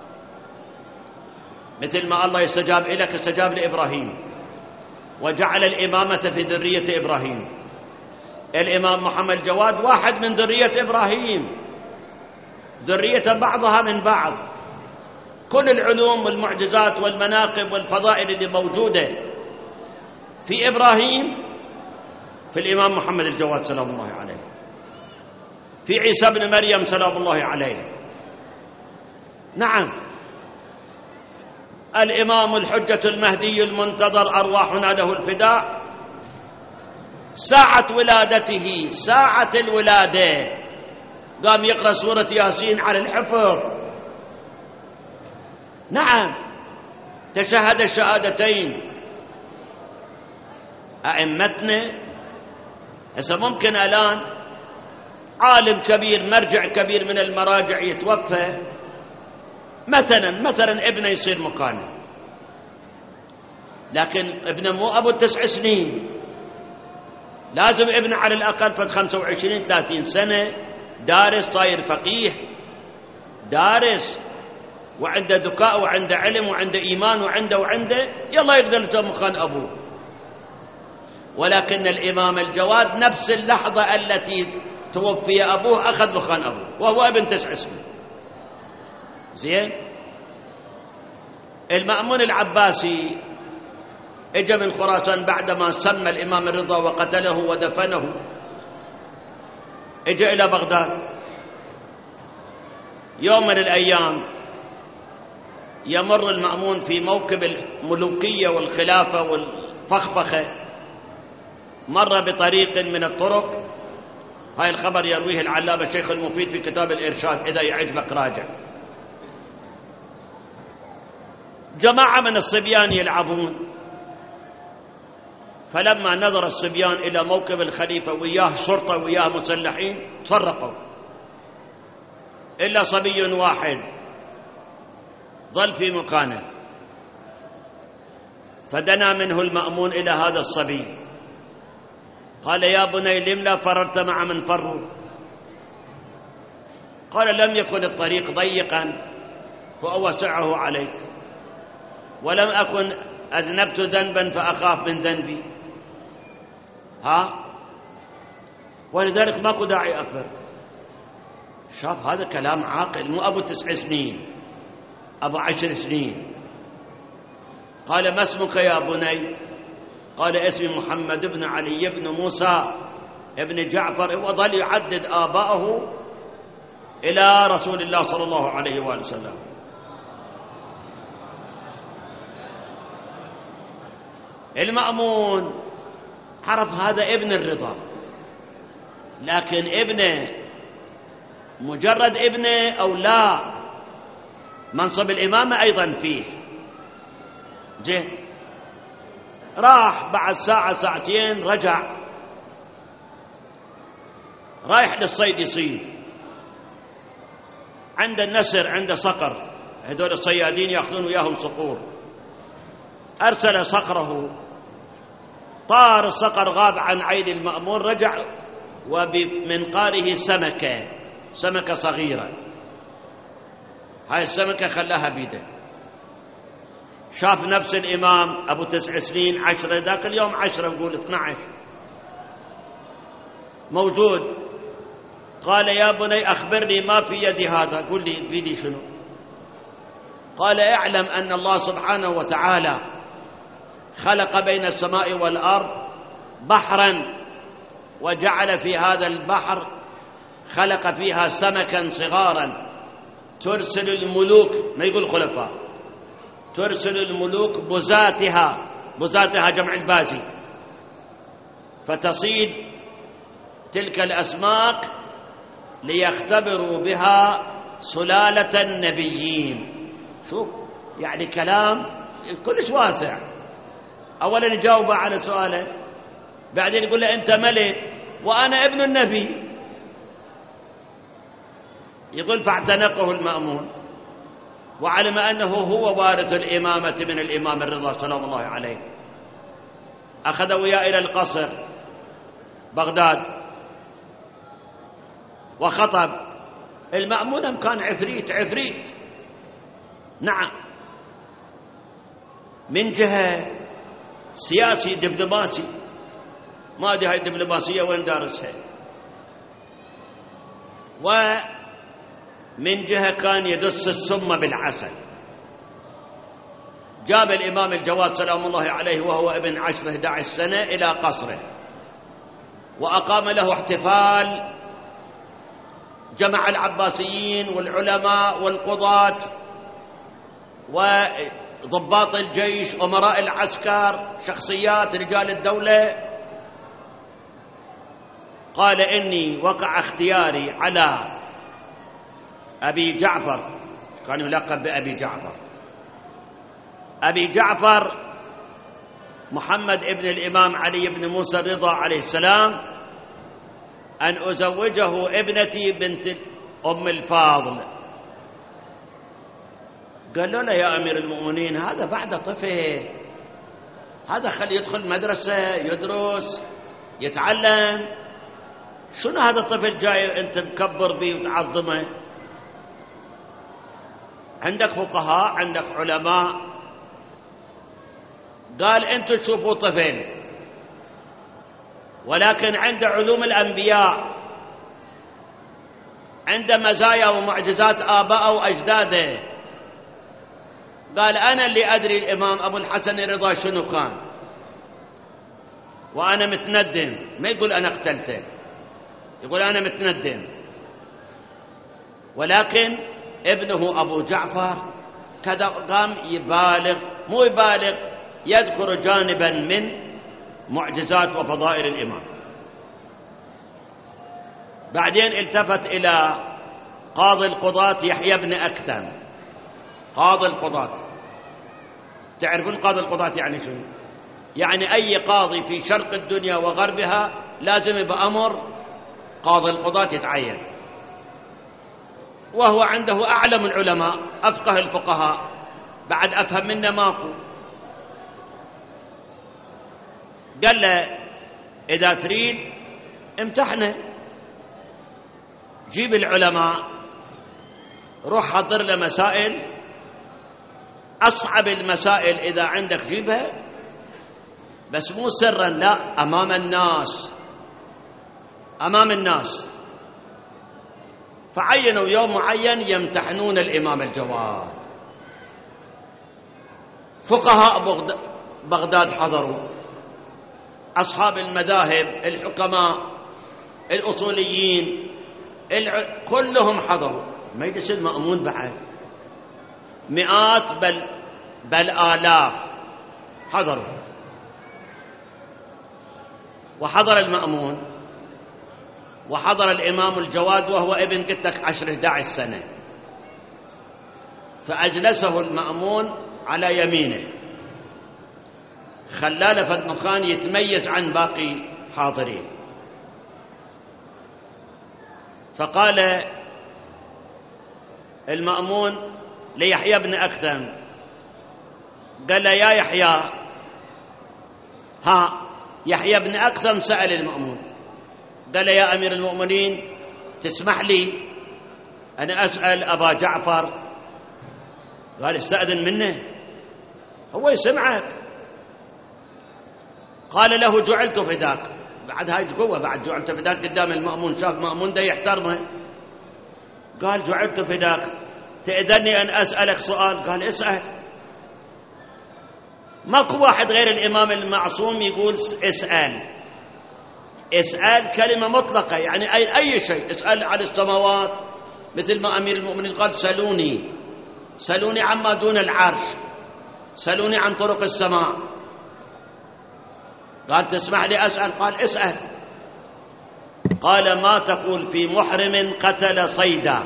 Speaker 1: مثل ما الله يستجاب إليك استجاب لإبراهيم وجعل الإمامة في ذرية إبراهيم. الإمام محمد الجواد واحد من ذرية إبراهيم، ذرية بعضها من بعض. كل العلوم والمعجزات والمناقب والفضائل اللي موجودة في إبراهيم في الإمام محمد الجواد سلام الله عليه، في عيسى بن مريم سلام الله عليه. نعم، الإمام الحجة المهدي المنتظر أرواحنا له الفداء، ساعة ولادته، ساعة الولادة، قام يقرأ سورة ياسين على الحفظ. نعم، تشهد الشهادتين. أئمتنا هسه ممكن الآن عالم كبير، مرجع كبير من المراجع يتوفى، مثلا ابنه يصير مكانه، لكن ابنه مو أبو 9 سنين، لازم ابنه على الأقل فد 25-30 سنة دارس، صاير فقيه، دارس وعنده ذكاء وعنده علم وعنده إيمان وعنده يلا يقدر يسوي مكان أبوه. ولكن الإمام الجواد نفس اللحظة التي توفي أبوه أخذ مكان أبوه وهو ابن 9 سنين. زين، المأمون العباسي اجى من خراسان بعدما سمى الإمام الرضا وقتله ودفنه، اجى إلى بغداد. يوم من الأيام يمر المأمون في موكب الملوكية والخلافة والفخفخة، مر بطريق من الطرق. هاي الخبر يرويه العلامة الشيخ المفيد في كتاب الإرشاد، إذا يعجبك راجع. جماعة من الصبيان يلعبون، فلما نظر الصبيان إلى موكب الخليفة وياه شرطة وياه مسلحين تفرقوا، إلا صبي واحد ظل في مكانه. فدنا منه المأمون إلى هذا الصبي، قال: يا بني لم لا فررت مع من فروا؟ قال: لم يكن الطريق ضيقا فأوسعه عليك، ولم أكن أذنبت ذنبا فأخاف من ذنبي، ولذلك ماكو داعي أفر. شاف هذا كلام عاقل، مو أبو 9 سنين، أبو 10 سنين. قال: ما اسمك يا بني؟ قال: اسمي محمد بن علي بن موسى ابن جعفر. وظل يعدد آباءه إلى رسول الله صلى الله عليه وآله وسلم. المأمون عرف هذا ابن الرضا، لكن ابنه مجرد ابنه أو لا، منصب الإمامة أيضا فيه. زين، راح بعد ساعة ساعتين رجع، رايح للصيد يصيد، عند النسر، عند صقر، هذول الصيادين يأخذون وياهم صقور. أرسل صقره، طار الصقر، غاب عن عين المأمون، رجع وبمنقاره سمكة صغيرة. هاي السمكة خلاها بيده. شاف نفس الإمام أبو 9 سنين 10، ذاك اليوم 10 نقول 12 موجود. قال: يا بني أخبرني ما في يدي هذا، قل لي بيدي شنو؟ قال: اعلم أن الله سبحانه وتعالى خلق بين السماء والأرض بحرا، وجعل في هذا البحر خلق فيها سمكا صغارا ترسل الملوك، ما يقول خلفاء، ترسل الملوك بزاتها جمع البازي، فتصيد تلك الأسماك ليختبروا بها سلالة النبيين. شوف يعني كلام كلش واسع. أولا يجاوب على سؤاله، بعدين يقول له: أنت ملك وأنا ابن النبي. يقول: فاعتنقه المأمون وعلم أنه هو وارث الإمامة من الإمام الرضا سلام الله عليه. أخذ وياه إلى القصر بغداد وخطب. المأمون كان عفريت، نعم، من جهة سياسي دبلوماسي، ما أدري هاي الدبلوماسية وين دارسها، ومن جهة سياسي دبلوماسي، ما أدري هاي الدبلوماسية وين دارسها. ما أدري هاي الدبلوماسية وين دارسها. وين دارسها؟ وين دارسها؟ وين دارسها؟ وين دارسها؟ وين دارسها؟ وين دارسها؟ وين دارسها؟ من جهة كان يدس السم بالعسل. جاب الإمام الجواد سلام الله عليه وهو ابن 10-11 سنة إلى قصره، وأقام له احتفال، جمع العباسيين والعلماء والقضاة وضباط الجيش أمراء العسكر، شخصيات رجال الدولة. قال إني وقع اختياري على أبي جعفر، كان يلقب بأبي جعفر، أبي جعفر محمد ابن الإمام علي بن موسى الرضا عليه السلام، أن أزوجه ابنتي بنت أم الفاضل. قالوا له يا أمير المؤمنين هذا بعد طفل، هذا خليه يدخل مدرسة يدرس يتعلم، شنو هذا الطفل جاي أنت مكبر به وتعظمه؟ عندك فقهاء، عندك علماء. قال أنتم تشوفوا طفل، ولكن عند علوم الأنبياء، عند مزايا ومعجزات آباءه وأجداده. قال أنا اللي أدري الإمام أبو الحسن الرضا شنو كان، وأنا متندم. ما يقول أنا قتلته، يقول أنا متندم. ولكن ابنه أبو جعفر كذا قام يبالغ، مو يبالغ، يذكر جانبا من معجزات وفضائل الإمام. بعدين التفت إلى قاضي القضاة يحيى بن أكثم. قاضي القضاة، تعرفون قاضي القضاة يعني شنو؟ يعني أي قاضي في شرق الدنيا وغربها لازم بأمر قاضي القضاة يتعين، وهو عنده أعلم العلماء، أفقه الفقهاء، بعد أفهم منا ماكو. قال له إذا تريد امتحنه، جيب العلماء، روح حضر له مسائل، أصعب المسائل إذا عندك جيبها، بس مو سرا، لا، أمام الناس، أمام الناس. فعينوا يوم معين يمتحنون الإمام الجواد. فقهاء بغداد حضروا، أصحاب المذاهب، الحكماء، الأصوليين، كلهم حضروا. مجلس المأمون بعد مئات بل آلاف حضروا. وحضر المأمون وحضر الإمام الجواد وهو ابن قلت لك 10-11 سنة. فأجلسه المأمون على يمينه، خلاله في مكان يتميز عن باقي حاضرين. فقال المأمون ليحيى بن أكثم، قال له يا يحيى، يحيى بن أكثم سأل المأمون، قال له يا أمير المؤمنين تسمح لي أنا أسأل أبا جعفر؟ قال استأذن منه، هو يسمعك. قال له جعلت فداك. بعد هاي قوة، بعد جعلت فداك قدام المأمون، شاف مأمون ده يحترمه. قال جعلت فداك، تأذني أن أسألك سؤال؟ قال اسأل. ماكو واحد غير الإمام المعصوم يقول اسأل. اسأل كلمة مطلقة، يعني أي شيء. اسأل على السماوات، مثل ما أمير المؤمنين قال سلوني، سلوني عما دون العرش، سلوني عن طرق السماء. قال تسمح لي أسأل؟ قال اسأل. قال ما تقول في محرم قتل صيدا؟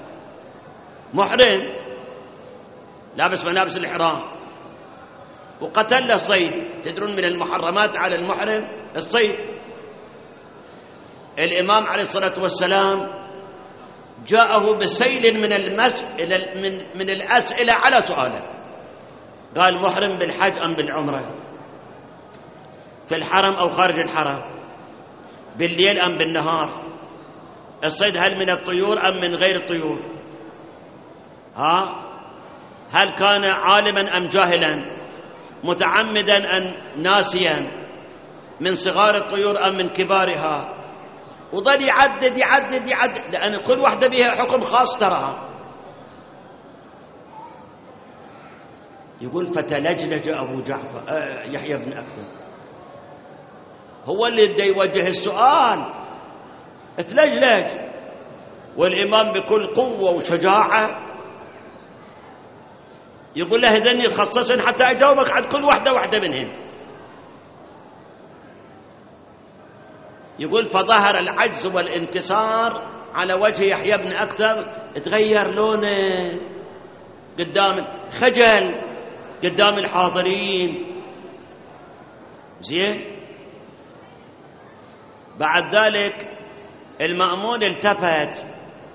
Speaker 1: محرم لابس ملابس الإحرام وقتل صيد، تدرون من المحرمات على المحرم الصيد. الإمام عليه الصلاة والسلام جاءه بسيل من الأسئلة على سؤاله. قال محرم بالحج أم بالعمرة؟ في الحرم أو خارج الحرم؟ بالليل أم بالنهار؟ الصيد هل من الطيور أم من غير الطيور؟ هل كان عالما أم جاهلا؟ متعمدا أم ناسيا؟ من صغار الطيور أم من كبارها؟ وظل يعدد يعدد يعدد، لأن كل واحدة بها حكم خاص تراها. يقول فتلجلج أبو جعفر يحيى بن أكثر، هو اللي بده يوجه السؤال، اتلجلج، والإمام بكل قوة وشجاعة يقول له إذن خصصن حتى أجاوبك عن كل واحدة منهن. يقول فظهر العجز والانكسار على وجه يحيى بن أكثر، تغير لونه قدام، خجل قدام الحاضرين. زين. بعد ذلك المأمون التفت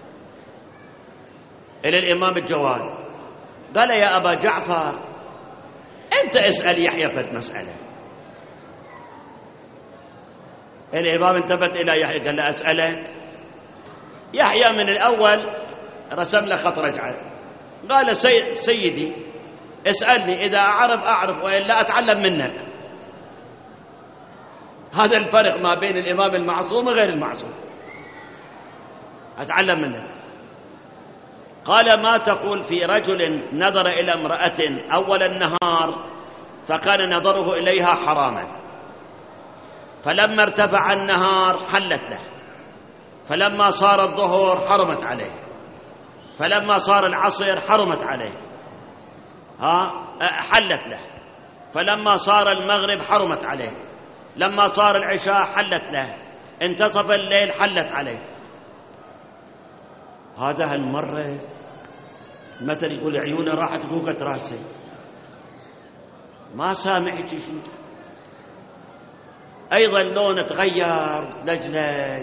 Speaker 1: إلى الإمام الجواد قال يا أبا جعفر أنت اسأل يحيى فد مسألة. الإمام التفت إلى يحيى قال له أسألك؟ يحيى من الأول رسم له خط رجعة، قال سيدي اسألني، إذا أعرف وإلا أتعلم منك. هذا الفرق ما بين الإمام المعصوم وغير المعصوم، أتعلم منك. قال ما تقول في رجل نظر إلى امرأة أول النهار فكان نظره إليها حراما، فلما ارتفع النهار حلت له، فلما صار الظهر حرمت عليه، فلما صار العصر حرمت عليه، حلت له، فلما صار المغرب حرمت عليه، لما صار العشاء حلت له، انتصف الليل حلت عليه. هذا هالمرة المثل يقول عيونه راحت فوقت راسي، ما سامعك شيء. أيضا لونه تغير لجلج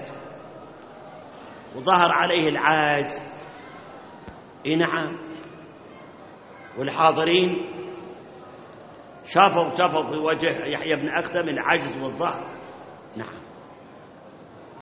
Speaker 1: وظهر عليه العاجز. نعم. والحاضرين شافوا في وجه يحيى بن أكثر العجز والظهر. نعم.